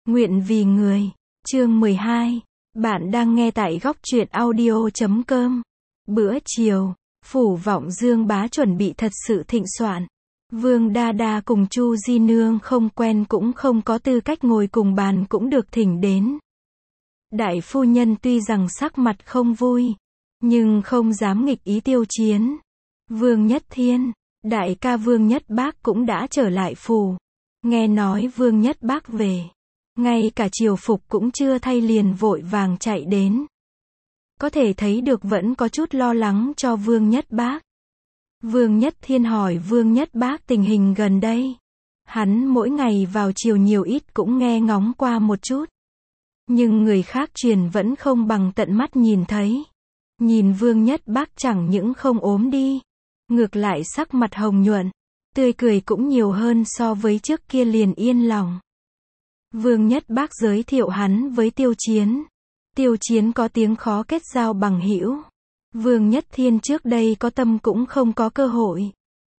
Nguyện vì người. Chương 12. Bạn đang nghe tại góc truyện audio.com. Bữa chiều, Phủ Vọng Dương Bá chuẩn bị thật sự thịnh soạn. Vương Đa Đa cùng Chu Di Nương không quen cũng không có tư cách ngồi cùng bàn cũng được thỉnh đến. Đại phu nhân tuy rằng sắc mặt không vui, nhưng không dám nghịch ý Tiêu Chiến. Vương Nhất Thiên, đại ca Vương Nhất Bác cũng đã trở lại phủ. Nghe nói Vương Nhất Bác về, ngay cả triều phục cũng chưa thay liền vội vàng chạy đến. Có thể thấy được vẫn có chút lo lắng cho Vương Nhất Bác. Vương Nhất Thiên hỏi Vương Nhất Bác tình hình gần đây. Hắn mỗi ngày vào chiều nhiều ít cũng nghe ngóng qua một chút. Nhưng người khác truyền vẫn không bằng tận mắt nhìn thấy. Nhìn Vương Nhất Bác chẳng những không ốm đi, ngược lại sắc mặt hồng nhuận, tươi cười cũng nhiều hơn so với trước kia, liền yên lòng. Vương Nhất Bác giới thiệu hắn với Tiêu Chiến. Tiêu Chiến có tiếng khó kết giao bằng hữu. Vương Nhất Thiên trước đây có tâm cũng không có cơ hội.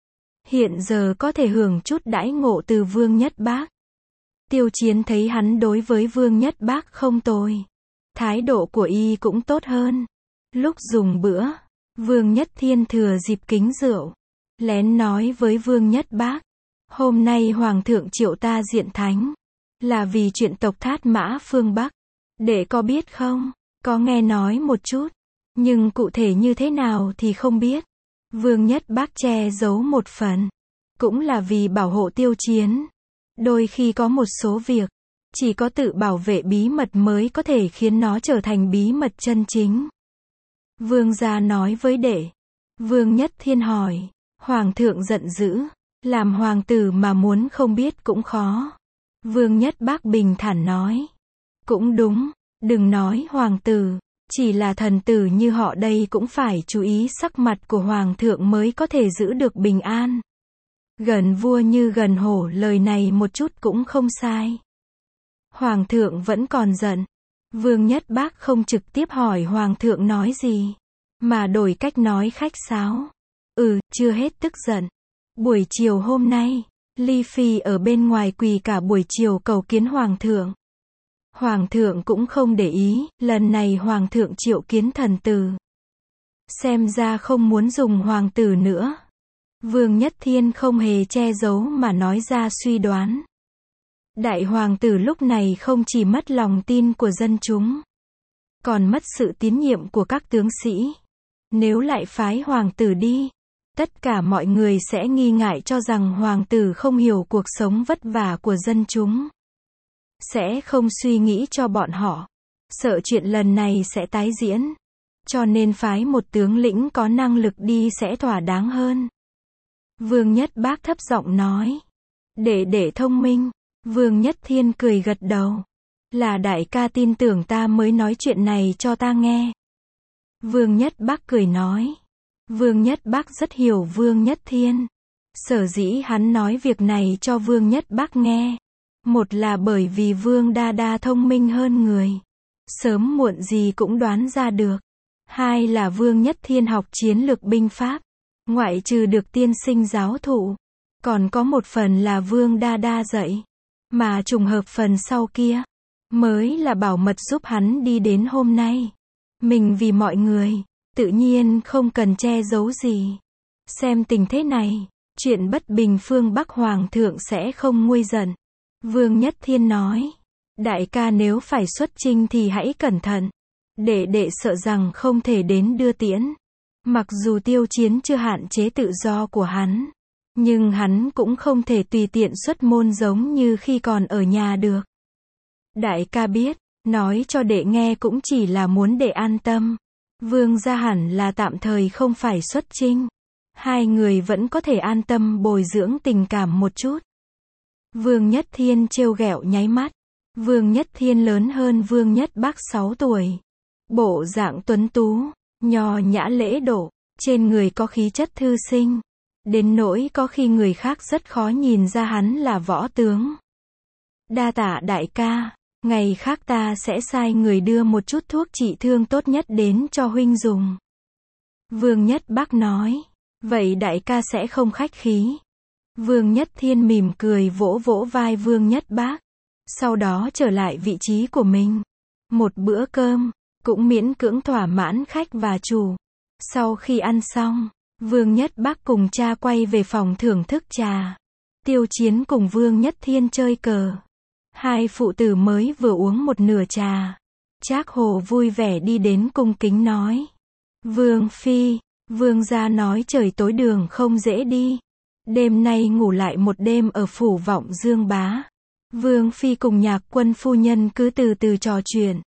Hiện giờ có thể hưởng chút đãi ngộ từ Vương Nhất Bác. Tiêu Chiến thấy hắn đối với Vương Nhất Bác không tồi. Thái độ của y cũng tốt hơn. Lúc dùng bữa, Vương Nhất Thiên thừa dịp kính rượu, lén nói với Vương Nhất Bác. Hôm nay Hoàng thượng triệu ta diện thánh, là vì chuyện tộc Thát Mã phương Bắc. Đệ có biết không? Có nghe nói một chút, nhưng cụ thể như thế nào thì không biết. Vương Nhất Bác che giấu một phần, cũng là vì bảo hộ Tiêu Chiến. Đôi khi có một số việc, chỉ có tự bảo vệ bí mật mới có thể khiến nó trở thành bí mật chân chính. Vương gia nói với đệ. Vương Nhất Thiên hỏi. Hoàng thượng giận dữ, làm hoàng tử mà muốn không biết cũng khó. Vương Nhất Bác bình thản nói. Cũng đúng, đừng nói hoàng tử, chỉ là thần tử như họ đây cũng phải chú ý sắc mặt của hoàng thượng mới có thể giữ được bình an. Gần vua như gần hổ, lời này một chút cũng không sai. Hoàng thượng vẫn còn giận. Vương Nhất Bác không trực tiếp hỏi hoàng thượng nói gì, mà đổi cách nói khách sáo. Chưa hết tức giận. Buổi chiều hôm nay, Ly Phi ở bên ngoài quỳ cả buổi chiều cầu kiến hoàng thượng. Hoàng thượng cũng không để ý, lần này hoàng thượng triệu kiến thần tử. Xem ra không muốn dùng hoàng tử nữa. Vương Nhất Thiên không hề che giấu mà nói ra suy đoán. Đại hoàng tử lúc này không chỉ mất lòng tin của dân chúng, còn mất sự tín nhiệm của các tướng sĩ. Nếu lại phái hoàng tử đi, tất cả mọi người sẽ nghi ngại cho rằng hoàng tử không hiểu cuộc sống vất vả của dân chúng. Sẽ không suy nghĩ cho bọn họ. Sợ chuyện lần này sẽ tái diễn. Cho nên phái một tướng lĩnh có năng lực đi sẽ thỏa đáng hơn. Vương Nhất Bác thấp giọng nói. Đệ thông minh. Vương Nhất Thiên cười gật đầu. Là đại ca tin tưởng ta mới nói chuyện này cho ta nghe. Vương Nhất Bác cười nói. Vương Nhất Bác rất hiểu Vương Nhất Thiên. Sở dĩ hắn nói việc này cho Vương Nhất Bác nghe. Một là bởi vì Vương Đa Đa thông minh hơn người. Sớm muộn gì cũng đoán ra được. Hai là Vương Nhất Thiên học chiến lược binh pháp. Ngoại trừ được tiên sinh giáo thụ, còn có một phần là Vương Đa Đa dạy. Mà trùng hợp phần sau kia, mới là bảo mật giúp hắn đi đến hôm nay. Mình vì mọi người, tự nhiên không cần che giấu gì. Xem tình thế này, chuyện bất bình phương Bắc hoàng thượng sẽ không nguôi giận. Vương Nhất Thiên nói. Đại ca nếu phải xuất chinh thì hãy cẩn thận. Đệ sợ rằng không thể đến đưa tiễn. Mặc dù Tiêu Chiến chưa hạn chế tự do của hắn, nhưng hắn cũng không thể tùy tiện xuất môn giống như khi còn ở nhà được. Đại ca biết, nói cho đệ nghe cũng chỉ là muốn đệ an tâm. Vương gia hẳn là tạm thời không phải xuất chinh. Hai người vẫn có thể an tâm bồi dưỡng tình cảm một chút. Vương Nhất Thiên trêu ghẹo nháy mắt. Vương Nhất Thiên lớn hơn Vương Nhất Bác 6 tuổi. Bộ dạng tuấn tú, nho nhã lễ độ, trên người có khí chất thư sinh. Đến nỗi có khi người khác rất khó nhìn ra hắn là võ tướng. Đa tạ đại ca, ngày khác ta sẽ sai người đưa một chút thuốc trị thương tốt nhất đến cho huynh dùng. Vương Nhất Bác nói. Vậy đại ca sẽ không khách khí. Vương Nhất Thiên mỉm cười vỗ vỗ vai Vương Nhất Bác. sau đó trở lại vị trí của mình. Một bữa cơm, cũng miễn cưỡng thỏa mãn khách và chủ. Sau khi ăn xong, Vương Nhất Bắc cùng cha quay về phòng thưởng thức trà. Tiêu Chiến cùng Vương Nhất Thiên chơi cờ. Hai phụ tử mới vừa uống một nửa trà. Trác Hồ vui vẻ đi đến cung kính nói. Vương Phi, Vương gia nói trời tối đường không dễ đi. Đêm nay ngủ lại một đêm ở phủ Vọng Dương Bá. Vương Phi cùng Nhạc Quân phu nhân cứ từ từ trò chuyện.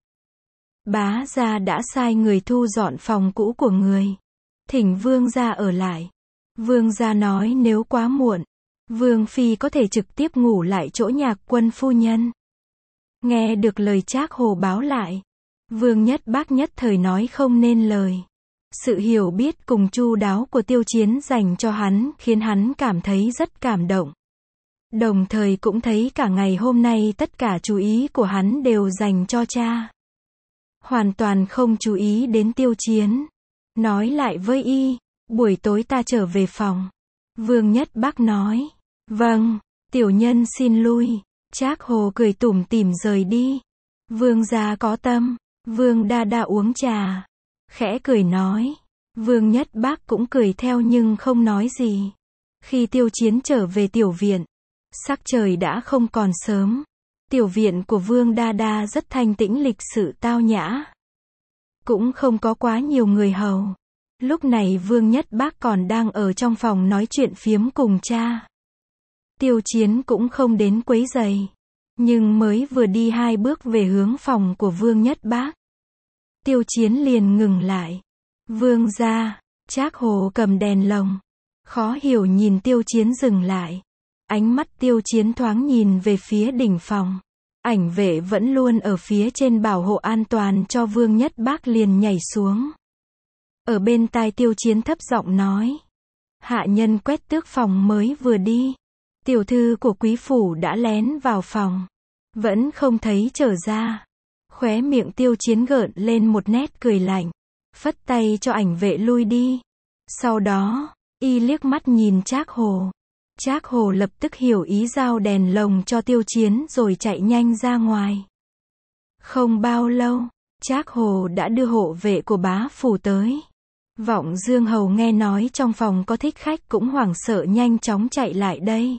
Bá gia đã sai người thu dọn phòng cũ của người. Thỉnh Vương gia ở lại. Vương gia nói nếu quá muộn, Vương Phi có thể trực tiếp ngủ lại chỗ Nhạc Quân phu nhân. Nghe được lời Trác Hồ báo lại, Vương Nhất Bắc nhất thời nói không nên lời. Sự hiểu biết cùng chu đáo của Tiêu Chiến dành cho hắn khiến hắn cảm thấy rất cảm động. Đồng thời cũng thấy cả ngày hôm nay tất cả chú ý của hắn đều dành cho cha. Hoàn toàn không chú ý đến Tiêu Chiến. Nói lại với y, buổi tối ta trở về phòng. Vương Nhất Bắc nói, vâng, tiểu nhân xin lui. Trác Hồ cười tủm tỉm rời đi. Vương gia có tâm. Vương đa đa uống trà, khẽ cười nói. Vương Nhất Bắc cũng cười theo nhưng không nói gì. Khi Tiêu Chiến trở về tiểu viện, sắc trời đã không còn sớm. Tiểu viện của Vương đa đa rất thanh tĩnh lịch sự tao nhã. Cũng không có quá nhiều người hầu. Lúc này Vương Nhất Bắc còn đang ở trong phòng nói chuyện phiếm cùng cha. Tiêu Chiến cũng không đến quấy rầy. Nhưng mới vừa đi 2 bước về hướng phòng của Vương Nhất Bắc, Tiêu Chiến liền ngừng lại. Vương gia, Trác Hồ cầm đèn lồng, khó hiểu nhìn Tiêu Chiến dừng lại. Ánh mắt Tiêu Chiến thoáng nhìn về phía đỉnh phòng. Ảnh vệ vẫn luôn ở phía trên bảo hộ an toàn cho Vương Nhất Bắc liền nhảy xuống. Ở bên tai Tiêu Chiến thấp giọng nói. Hạ nhân quét tước phòng mới vừa đi. Tiểu thư của quý phủ đã lén vào phòng. Vẫn không thấy trở ra. Khóe miệng Tiêu Chiến gợn lên một nét cười lạnh. Phất tay cho ảnh vệ lui đi. Sau đó, y liếc mắt nhìn Trác Hồ. Trác Hồ lập tức hiểu ý giao đèn lồng cho Tiêu Chiến rồi chạy nhanh ra ngoài. Không bao lâu, Trác Hồ đã đưa hộ vệ của bá phủ tới. Vọng Dương hầu nghe nói trong phòng có thích khách cũng hoảng sợ nhanh chóng chạy lại đây.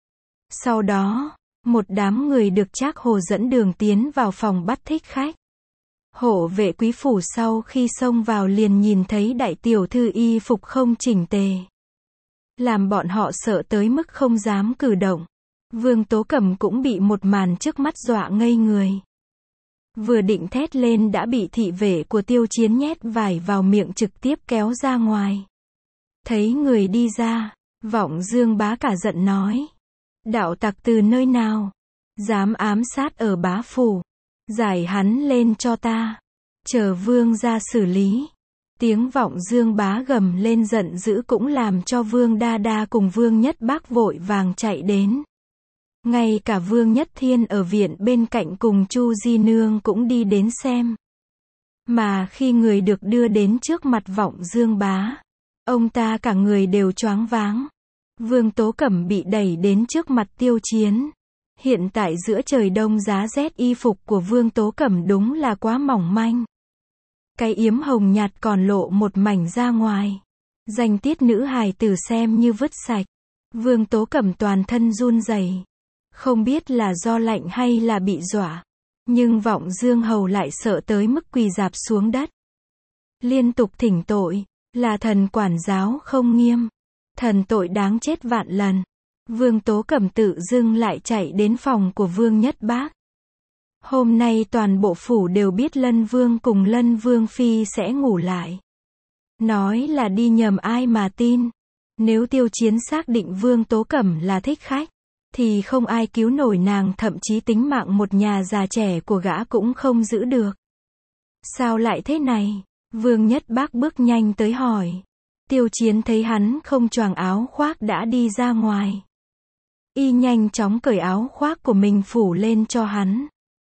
Sau đó, một đám người được Trác Hồ dẫn đường tiến vào phòng bắt thích khách. Hộ vệ quý phủ sau khi xông vào liền nhìn thấy đại tiểu thư y phục không chỉnh tề. Làm bọn họ sợ tới mức không dám cử động. Vương Tố Cẩm cũng bị một màn trước mắt dọa ngây người. Vừa định thét lên đã bị thị vệ của Tiêu Chiến nhét vải vào miệng trực tiếp kéo ra ngoài. Thấy người đi ra, Vọng Dương bá cả giận nói. Đạo tặc từ nơi nào? Dám ám sát ở bá phủ. Giải hắn lên cho ta. Chờ vương ra xử lý. Tiếng Vọng Dương bá gầm lên giận dữ cũng làm cho Vương Đa Đa cùng Vương Nhất Bắc vội vàng chạy đến. Ngay cả Vương Nhất Thiên ở viện bên cạnh cùng Chu Di Nương cũng đi đến xem. Mà khi người được đưa đến trước mặt Vọng Dương bá, ông ta cả người đều choáng váng. Vương Tố Cẩm bị đẩy đến trước mặt Tiêu Chiến. Hiện tại giữa trời đông giá rét y phục của Vương Tố Cẩm đúng là quá mỏng manh. Cái yếm hồng nhạt còn lộ một mảnh ra ngoài. Danh tiết nữ hài tử xem như vứt sạch. Vương Tố Cẩm toàn thân run rẩy. Không biết là do lạnh hay là bị dọa. Nhưng Vọng Dương hầu lại sợ tới mức quỳ rạp xuống đất. Liên tục thỉnh tội. Là thần quản giáo không nghiêm. Thần tội đáng chết vạn lần. Vương Tố Cẩm tự dưng lại chạy đến phòng của Vương Nhất Bắc. Hôm nay toàn bộ phủ đều biết Lân Vương cùng Lân Vương Phi sẽ ngủ lại. Nói là đi nhầm ai mà tin. Nếu Tiêu Chiến xác định Vương Tố Cẩm là thích khách, thì không ai cứu nổi nàng, thậm chí tính mạng một nhà già trẻ của gã cũng không giữ được. Sao lại thế này? Vương Nhất Bắc bước nhanh tới hỏi. Tiêu Chiến thấy hắn không choàng áo khoác đã đi ra ngoài. Y nhanh chóng cởi áo khoác của mình phủ lên cho hắn.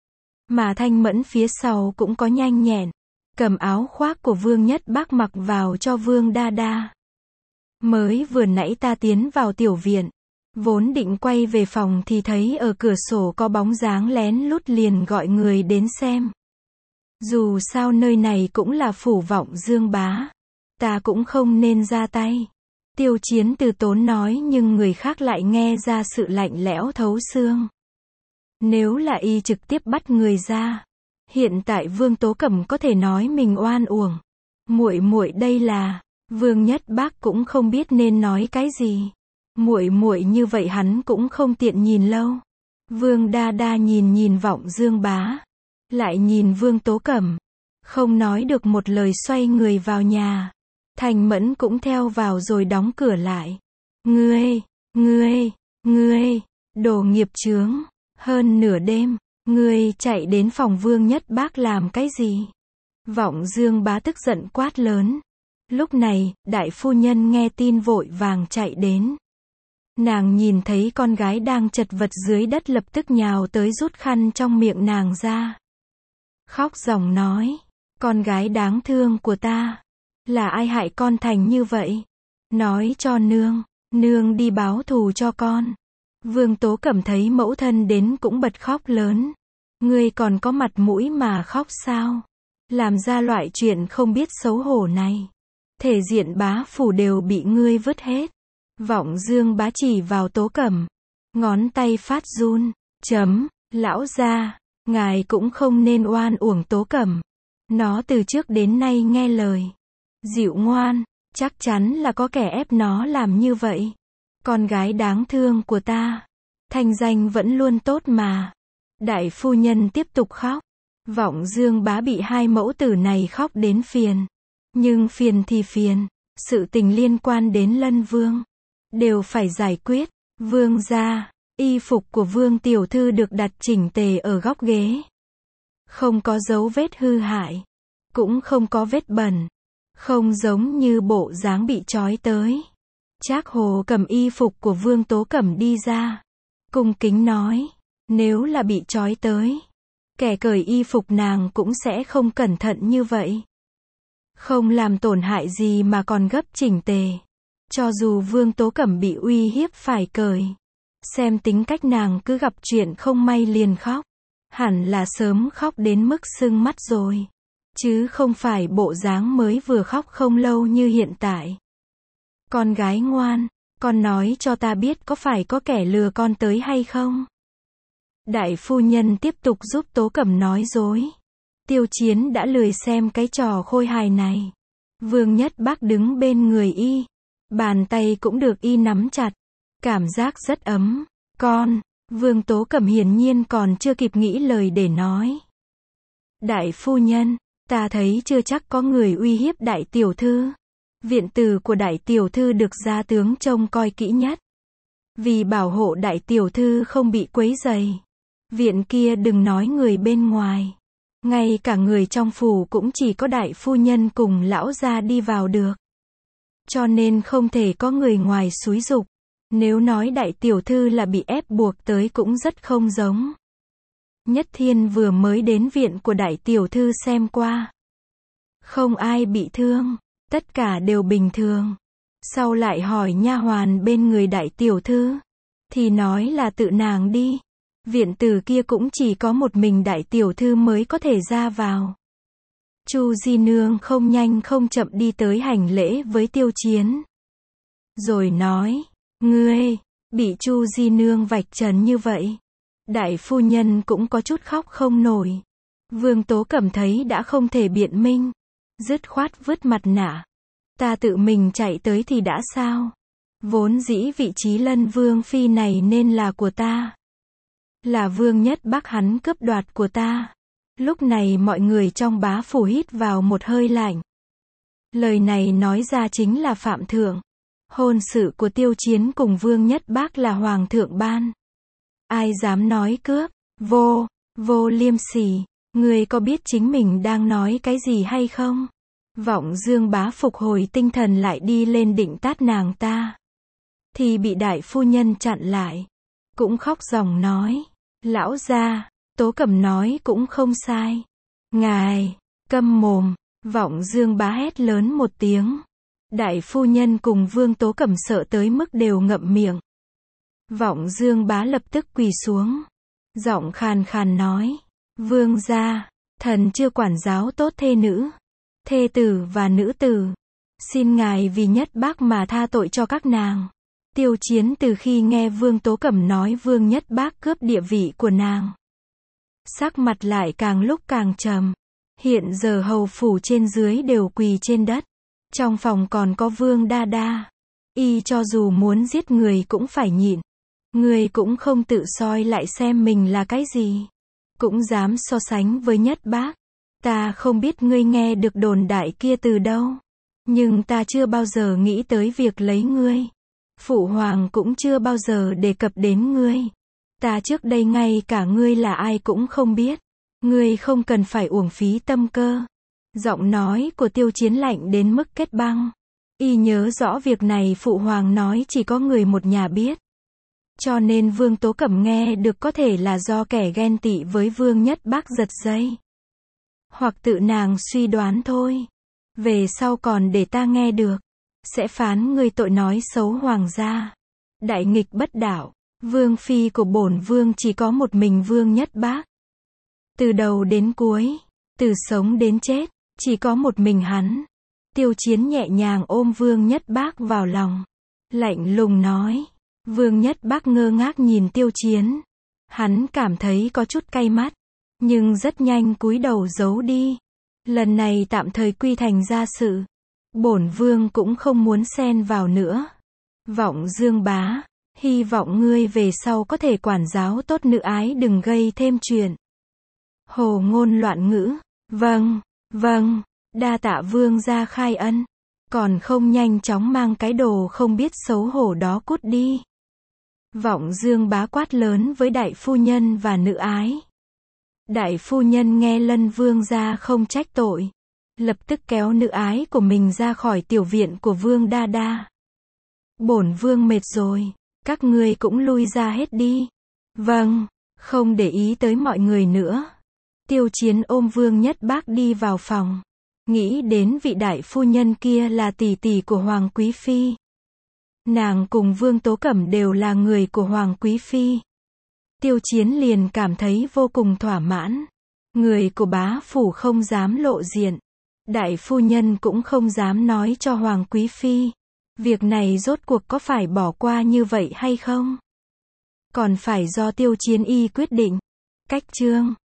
Mà Thanh Mẫn phía sau cũng có nhanh nhẹn, cầm áo khoác của Vương Nhất Bắc mặc vào cho Vương Đa Đa. Mới vừa nãy ta tiến vào tiểu viện, Vốn định quay về phòng thì thấy ở cửa sổ có bóng dáng lén lút liền gọi người đến xem. Dù sao nơi này cũng là phủ Vọng Dương Bá. Ta cũng không nên ra tay. Tiêu Chiến từ tốn nói nhưng người khác lại nghe ra sự lạnh lẽo thấu xương. Nếu là y trực tiếp bắt người ra. Hiện tại Vương Tố Cẩm có thể nói mình oan uổng. Muội muội đây là, Vương Nhất Bác cũng không biết nên nói cái gì. Muội muội như vậy hắn cũng không tiện nhìn lâu. Vương Đa Đa nhìn Vọng Dương Bá, lại nhìn Vương Tố Cẩm, không nói được một lời xoay người vào nhà. Thành Mẫn cũng theo vào rồi đóng cửa lại. Ngươi, đồ nghiệp chướng, hơn nửa đêm, ngươi chạy đến phòng Vương Nhất Bác làm cái gì? Vọng Dương Bá tức giận quát lớn. Lúc này, đại phu nhân nghe tin vội vàng chạy đến. Nàng nhìn thấy con gái đang chật vật dưới đất lập tức nhào tới rút khăn trong miệng nàng ra. Khóc ròng nói, con gái đáng thương của ta, là ai hại con thành như vậy? Nói cho nương đi báo thù cho con. Vương Tố Cẩm thấy mẫu thân đến cũng bật khóc lớn. Ngươi còn có mặt mũi mà khóc sao? Làm ra loại chuyện không biết xấu hổ này. Thể diện bá phủ đều bị ngươi vứt hết. Vọng Dương Bá chỉ vào Tố Cẩm. Ngón tay phát run. Lão gia, ngài cũng không nên oan uổng Tố Cẩm. Nó từ trước đến nay nghe lời. Dịu ngoan, chắc chắn là có kẻ ép nó làm như vậy. Con gái đáng thương của ta. Thanh danh vẫn luôn tốt mà. Đại phu nhân tiếp tục khóc. Vọng Dương Bá bị hai mẫu tử này khóc đến phiền. Nhưng phiền thì phiền. Sự tình liên quan đến Lân Vương. Đều phải giải quyết. Vương gia, y phục của Vương tiểu thư được đặt chỉnh tề ở góc ghế. Không có dấu vết hư hại. Cũng không có vết bẩn. Không giống như bộ dáng bị trói tới. Trác Hồ cầm y phục của Vương Tố Cẩm đi ra. Cung kính nói, nếu là bị trói tới, kẻ cởi y phục nàng cũng sẽ không cẩn thận như vậy. Không làm tổn hại gì mà còn gấp chỉnh tề. Cho dù Vương Tố Cẩm bị uy hiếp phải cởi. Xem tính cách nàng cứ gặp chuyện không may liền khóc. Hẳn là sớm khóc đến mức sưng mắt rồi. Chứ không phải bộ dáng mới vừa khóc không lâu như hiện tại. Con gái ngoan, con nói cho ta biết có phải có kẻ lừa con tới hay không? Đại phu nhân tiếp tục giúp Tố Cẩm nói dối. Tiêu Chiến đã lười xem cái trò khôi hài này. Vương Nhất Bác đứng bên người y. Bàn tay cũng được y nắm chặt. Cảm giác rất ấm. Vương Tố Cẩm hiển nhiên còn chưa kịp nghĩ lời để nói. Đại phu nhân, ta thấy chưa chắc có người uy hiếp đại tiểu thư. Viện tử của đại tiểu thư được gia tướng trông coi kỹ nhất. Vì bảo hộ đại tiểu thư không bị quấy rầy. Viện kia đừng nói người bên ngoài. Ngay cả người trong phủ cũng chỉ có đại phu nhân cùng lão gia đi vào được. Cho nên không thể có người ngoài xúi giục. Nếu nói đại tiểu thư là bị ép buộc tới cũng rất không giống. Nhất Thiên vừa mới đến viện của đại tiểu thư xem qua. Không ai bị thương. Tất cả đều bình thường. Sau lại hỏi nha hoàn bên người đại tiểu thư. Thì nói là tự nàng đi. Viện tử kia cũng chỉ có một mình đại tiểu thư mới có thể ra vào. Chu Di Nương không nhanh không chậm đi tới hành lễ với Tiêu Chiến. Rồi nói, ngươi, bị Chu Di Nương vạch trần như vậy. Đại phu nhân cũng có chút khóc không nổi. Vương Tố Cẩm thấy đã không thể biện minh. Dứt khoát vứt mặt nạ. Ta tự mình chạy tới thì đã sao? Vốn dĩ vị trí Lân Vương phi này nên là của ta. Là Vương Nhất Bác hắn cướp đoạt của ta. Lúc này mọi người trong bá phủ hít vào một hơi lạnh. Lời này nói ra chính là phạm thượng. Hôn sự của Tiêu Chiến cùng Vương Nhất Bác là hoàng thượng ban. Ai dám nói cướp? Vô liêm sỉ. Ngươi có biết chính mình đang nói cái gì hay không? Vọng Dương Bá phục hồi tinh thần lại đi lên định tát nàng ta. Thì bị đại phu nhân chặn lại. Cũng khóc ròng nói. Lão gia, Tố Cẩm nói cũng không sai. Ngài, câm mồm. Vọng Dương Bá hét lớn một tiếng. Đại phu nhân cùng Vương Tố Cẩm sợ tới mức đều ngậm miệng. Vọng Dương Bá lập tức quỳ xuống. Giọng khàn khàn nói. Vương gia, thần chưa quản giáo tốt thê nữ, thê tử và nữ tử. Xin ngài vì Nhất Bác mà tha tội cho các nàng. Tiêu Chiến từ khi nghe Vương Tố Cẩm nói Vương Nhất Bác cướp địa vị của nàng, sắc mặt lại càng lúc càng trầm. Hiện giờ hầu phủ trên dưới đều quỳ trên đất. Trong phòng còn có Vương Đa Đa. Y cho dù muốn giết người cũng phải nhịn. Người cũng không tự soi lại xem mình là cái gì, cũng dám so sánh với Nhất Bác. Ta không biết ngươi nghe được đồn đại kia từ đâu, nhưng ta chưa bao giờ nghĩ tới việc lấy ngươi. Phụ hoàng cũng chưa bao giờ đề cập đến ngươi. Ta trước đây ngay cả ngươi là ai cũng không biết. Ngươi không cần phải uổng phí tâm cơ. Giọng nói của Tiêu Chiến lạnh đến mức kết băng. Y nhớ rõ việc này phụ hoàng nói chỉ có người một nhà biết. Cho nên Vương Tố Cẩm nghe được có thể là do kẻ ghen tị với Vương Nhất Bác giật dây. Hoặc tự nàng suy đoán thôi. Về sau còn để ta nghe được, sẽ phán ngươi tội nói xấu hoàng gia. Đại nghịch bất đạo. Vương phi của bổn vương chỉ có một mình Vương Nhất Bác. Từ đầu đến cuối, từ sống đến chết, chỉ có một mình hắn. Tiêu Chiến nhẹ nhàng ôm Vương Nhất Bác vào lòng, lạnh lùng nói. Vương Nhất Bác ngơ ngác nhìn Tiêu Chiến. Hắn cảm thấy có chút cay mắt, nhưng rất nhanh cúi đầu giấu đi. Lần này tạm thời quy thành gia sự. Bổn vương cũng không muốn xen vào nữa. Vọng Dương Bá, hy vọng ngươi về sau có thể quản giáo tốt nữ ái, đừng gây thêm chuyện hồ ngôn loạn ngữ. Vâng, vâng, đa tạ vương gia khai ân. Còn không nhanh chóng mang cái đồ không biết xấu hổ đó cút đi. Vọng Dương Bá quát lớn với đại phu nhân và nữ ái. Đại phu nhân nghe Lân vương gia không trách tội, lập tức kéo nữ ái của mình ra khỏi tiểu viện của Vương Đa Đa. Bổn vương mệt rồi, các ngươi cũng lui ra hết đi. Vâng, không để ý tới mọi người nữa. Tiêu Chiến ôm Vương Nhất Bác đi vào phòng. Nghĩ đến vị đại phu nhân kia là tỷ tỷ của Hoàng Quý Phi. Nàng cùng Vương Tố Cẩm đều là người của Hoàng Quý Phi. Tiêu Chiến liền cảm thấy vô cùng thỏa mãn. Người của bá phủ không dám lộ diện. Đại phu nhân cũng không dám nói cho Hoàng Quý Phi. Việc này rốt cuộc có phải bỏ qua như vậy hay không? Còn phải do Tiêu Chiến y quyết định. Cách chương